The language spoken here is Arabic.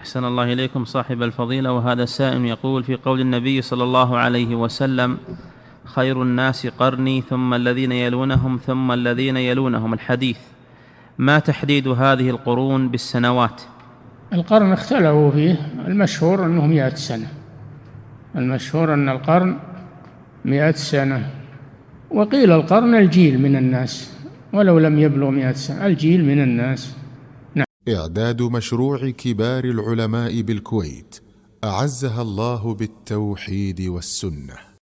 أحسن الله إليكم صاحب الفضيلة. وهذا السائل يقول: في قول النبي صلى الله عليه وسلم: خير الناس قرني ثم الذين يلونهم ثم الذين يلونهم، الحديث ما تحديد هذه القرون بالسنوات؟ القرن اختلفوا فيه، المشهور أنه 100 سنة، المشهور أن القرن 100 سنة، وقيل القرن الجيل من الناس ولو لم يبلغ 100 سنة، الجيل من الناس. إعداد مشروع كبار العلماء بالكويت أعزها الله بالتوحيد والسنة.